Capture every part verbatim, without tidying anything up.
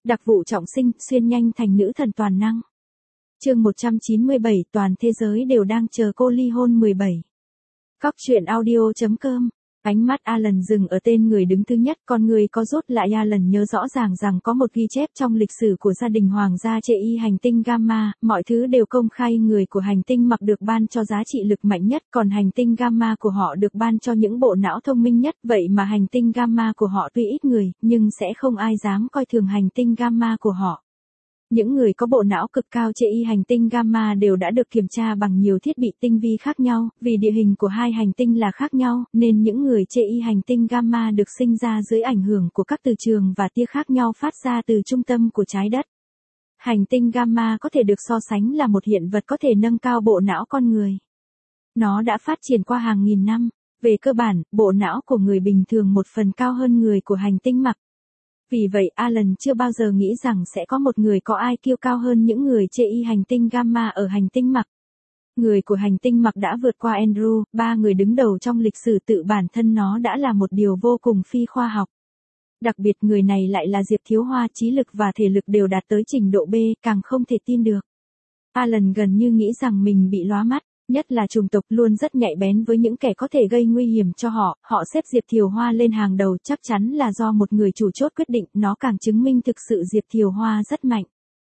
Đặc vụ trọng sinh, xuyên nhanh thành nữ thần toàn năng. Chương một trăm chín mươi bảy, toàn thế giới đều đang chờ cô ly hôn mười bảy. Góc truyện audio chấm com. Ánh mắt Alan dừng ở tên người đứng thứ nhất, con người có rút lại. Alan nhớ rõ ràng rằng có một ghi chép trong lịch sử của gia đình hoàng gia chê y hành tinh Gamma, mọi thứ đều công khai. Người của hành tinh mặc được ban cho giá trị lực mạnh nhất, còn hành tinh Gamma của họ được ban cho những bộ não thông minh nhất. Vậy mà hành tinh Gamma của họ tuy ít người, nhưng sẽ không ai dám coi thường hành tinh Gamma của họ. Những người có bộ não cực cao chê y hành tinh Gamma đều đã được kiểm tra bằng nhiều thiết bị tinh vi khác nhau, vì địa hình của hai hành tinh là khác nhau, nên những người chê y hành tinh Gamma được sinh ra dưới ảnh hưởng của các từ trường và tia khác nhau phát ra từ trung tâm của trái đất. Hành tinh Gamma có thể được so sánh là một hiện vật có thể nâng cao bộ não con người. Nó đã phát triển qua hàng nghìn năm. Về cơ bản, bộ não của người bình thường một phần cao hơn người của hành tinh Mạc. Vì vậy Alan chưa bao giờ nghĩ rằng sẽ có một người có i kiu cao hơn những người chê y hành tinh Gamma ở hành tinh Mạc. Người của hành tinh Mạc đã vượt qua Andrew, ba người đứng đầu trong lịch sử tự bản thân nó đã là một điều vô cùng phi khoa học. Đặc biệt người này lại là Diệp Thiếu Hoa, trí lực và thể lực đều đạt tới trình độ B, càng không thể tin được. Alan gần như nghĩ rằng mình bị lóa mắt. Nhất là chủng tộc luôn rất nhạy bén với những kẻ có thể gây nguy hiểm cho họ, họ xếp Diệp Thiều Hoa lên hàng đầu chắc chắn là do một người chủ chốt quyết định, nó càng chứng minh thực sự Diệp Thiều Hoa rất mạnh.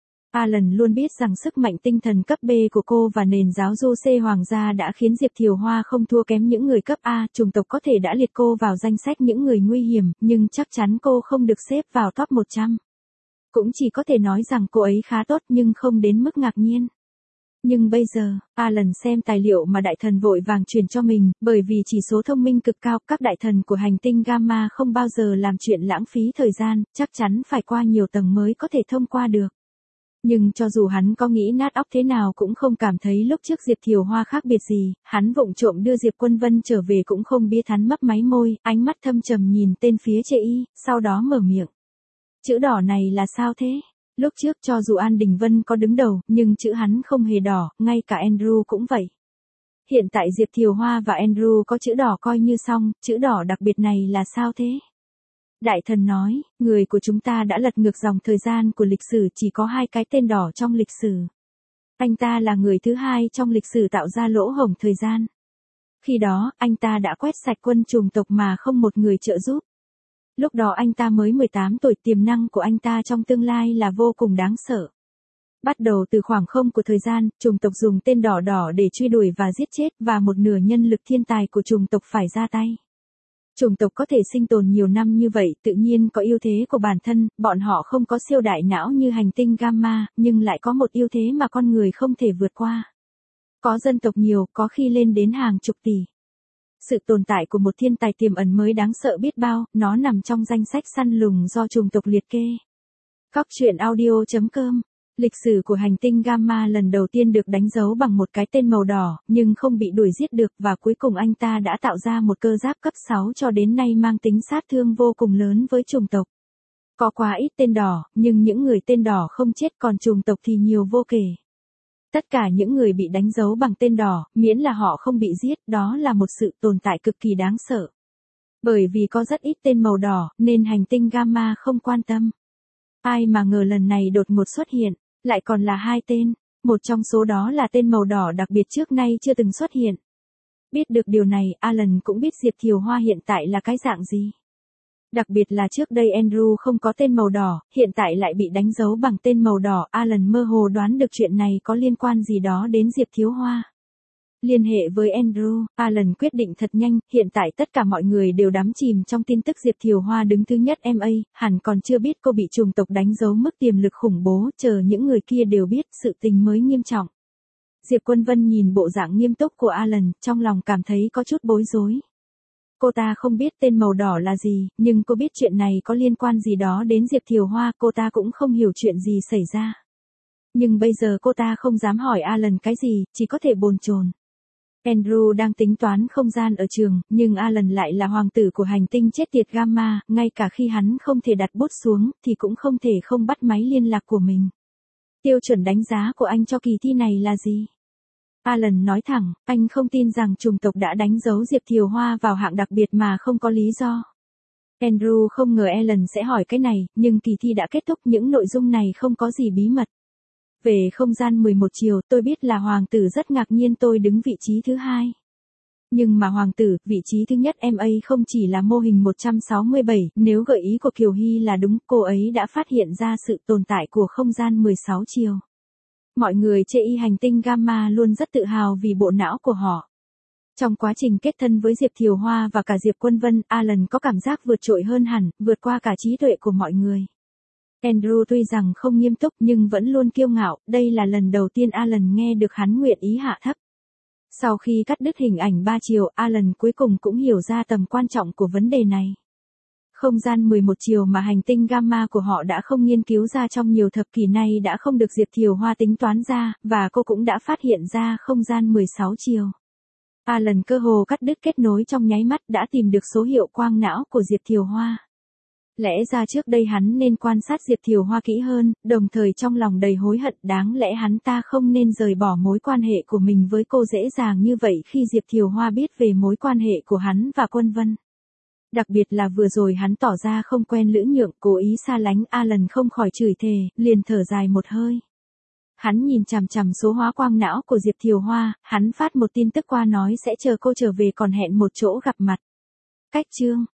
Alan luôn biết rằng sức mạnh tinh thần cấp B của cô và nền giáo du C hoàng gia đã khiến Diệp Thiều Hoa không thua kém những người cấp A, chủng tộc có thể đã liệt cô vào danh sách những người nguy hiểm, nhưng chắc chắn cô không được xếp vào top một trăm. Cũng chỉ có thể nói rằng cô ấy khá tốt nhưng không đến mức ngạc nhiên. Nhưng bây giờ, Alan xem tài liệu mà đại thần vội vàng truyền cho mình, bởi vì chỉ số thông minh cực cao, các đại thần của hành tinh Gamma không bao giờ làm chuyện lãng phí thời gian, chắc chắn phải qua nhiều tầng mới có thể thông qua được. Nhưng cho dù hắn có nghĩ nát óc thế nào cũng không cảm thấy lúc trước Diệp Thiều Hoa khác biệt gì, hắn vụng trộm đưa Diệp Quân Vân trở về cũng không biết. Hắn mấp máy môi, ánh mắt thâm trầm nhìn tên phía chê y, sau đó mở miệng. Chữ đỏ này là sao thế? Lúc trước cho dù An Đình Vân có đứng đầu, nhưng chữ hắn không hề đỏ, ngay cả Andrew cũng vậy. Hiện tại Diệp Thiều Hoa và Andrew có chữ đỏ coi như xong, chữ đỏ đặc biệt này là sao thế? Đại thần nói, người của chúng ta đã lật ngược dòng thời gian của lịch sử, chỉ có hai cái tên đỏ trong lịch sử. Anh ta là người thứ hai trong lịch sử tạo ra lỗ hổng thời gian. Khi đó, anh ta đã quét sạch quân chủng tộc mà không một người trợ giúp. Lúc đó anh ta mới mười tám tuổi, tiềm năng của anh ta trong tương lai là vô cùng đáng sợ. Bắt đầu từ khoảng không của thời gian, chủng tộc dùng tên đỏ đỏ để truy đuổi và giết chết, và một nửa nhân lực thiên tài của chủng tộc phải ra tay. Chủng tộc có thể sinh tồn nhiều năm như vậy, tự nhiên có ưu thế của bản thân, bọn họ không có siêu đại não như hành tinh Gamma, nhưng lại có một ưu thế mà con người không thể vượt qua. Có dân tộc nhiều, có khi lên đến hàng chục tỷ. Sự tồn tại của một thiên tài tiềm ẩn mới đáng sợ biết bao, nó nằm trong danh sách săn lùng do chủng tộc liệt kê. Góc truyện audio chấm com. Lịch sử của hành tinh Gamma lần đầu tiên được đánh dấu bằng một cái tên màu đỏ, nhưng không bị đuổi giết được, và cuối cùng anh ta đã tạo ra một cơ giáp cấp sáu cho đến nay mang tính sát thương vô cùng lớn với chủng tộc. Có quá ít tên đỏ, nhưng những người tên đỏ không chết, còn chủng tộc thì nhiều vô kể. Tất cả những người bị đánh dấu bằng tên đỏ, miễn là họ không bị giết, đó là một sự tồn tại cực kỳ đáng sợ. Bởi vì có rất ít tên màu đỏ, nên hành tinh Gamma không quan tâm. Ai mà ngờ lần này đột ngột xuất hiện, lại còn là hai tên, một trong số đó là tên màu đỏ đặc biệt trước nay chưa từng xuất hiện. Biết được điều này, Alan cũng biết Diệp Thiều Hoa hiện tại là cái dạng gì. Đặc biệt là trước đây Andrew không có tên màu đỏ, hiện tại lại bị đánh dấu bằng tên màu đỏ. Alan mơ hồ đoán được chuyện này có liên quan gì đó đến Diệp Thiếu Hoa. Liên hệ với Andrew, Alan quyết định thật nhanh, hiện tại tất cả mọi người đều đắm chìm trong tin tức Diệp Thiều Hoa đứng thứ nhất em a, hẳn còn chưa biết cô bị chủng tộc đánh dấu mức tiềm lực khủng bố, chờ những người kia đều biết, sự tình mới nghiêm trọng. Diệp Quân Vân nhìn bộ dạng nghiêm túc của Alan, trong lòng cảm thấy có chút bối rối. Cô ta không biết tên màu đỏ là gì, nhưng cô biết chuyện này có liên quan gì đó đến Diệp Thiều Hoa, cô ta cũng không hiểu chuyện gì xảy ra. Nhưng bây giờ cô ta không dám hỏi Alan cái gì, chỉ có thể bồn chồn. Andrew đang tính toán không gian ở trường, nhưng Alan lại là hoàng tử của hành tinh chết tiệt Gamma, ngay cả khi hắn không thể đặt bút xuống, thì cũng không thể không bắt máy liên lạc của mình. Tiêu chuẩn đánh giá của anh cho kỳ thi này là gì? Alan nói thẳng, anh không tin rằng chủng tộc đã đánh dấu Diệp Thiều Hoa vào hạng đặc biệt mà không có lý do. Andrew không ngờ Ellen sẽ hỏi cái này, nhưng kỳ thi đã kết thúc, những nội dung này không có gì bí mật. Về không gian mười một chiều, tôi biết là hoàng tử rất ngạc nhiên tôi đứng vị trí thứ hai. Nhưng mà hoàng tử, vị trí thứ nhất em ấy không chỉ là mô hình một trăm sáu mươi bảy, nếu gợi ý của Kiều Hy là đúng, cô ấy đã phát hiện ra sự tồn tại của không gian mười sáu chiều. Mọi người chê y hành tinh Gamma luôn rất tự hào vì bộ não của họ. Trong quá trình kết thân với Diệp Thiều Hoa và cả Diệp Quân Vân, Alan có cảm giác vượt trội hơn hẳn, vượt qua cả trí tuệ của mọi người. Andrew tuy rằng không nghiêm túc nhưng vẫn luôn kiêu ngạo, đây là lần đầu tiên Alan nghe được hắn nguyện ý hạ thấp. Sau khi cắt đứt hình ảnh ba chiều, Alan cuối cùng cũng hiểu ra tầm quan trọng của vấn đề này. Không gian mười một chiều mà hành tinh Gamma của họ đã không nghiên cứu ra trong nhiều thập kỷ nay đã không được Diệp Thiều Hoa tính toán ra, và cô cũng đã phát hiện ra không gian mười sáu chiều. Alan cơ hồ cắt đứt kết nối trong nháy mắt, đã tìm được số hiệu quang não của Diệp Thiều Hoa. Lẽ ra trước đây hắn nên quan sát Diệp Thiều Hoa kỹ hơn, đồng thời trong lòng đầy hối hận, đáng lẽ hắn ta không nên rời bỏ mối quan hệ của mình với cô dễ dàng như vậy khi Diệp Thiều Hoa biết về mối quan hệ của hắn và Quân Vân. Đặc biệt là vừa rồi hắn tỏ ra không quen lưỡng nhượng, cố ý xa lánh, Alan không khỏi chửi thề, liền thở dài một hơi. Hắn nhìn chằm chằm số hóa quang não của Diệp Thiều Hoa, hắn phát một tin tức qua nói sẽ chờ cô trở về còn hẹn một chỗ gặp mặt. Cách chương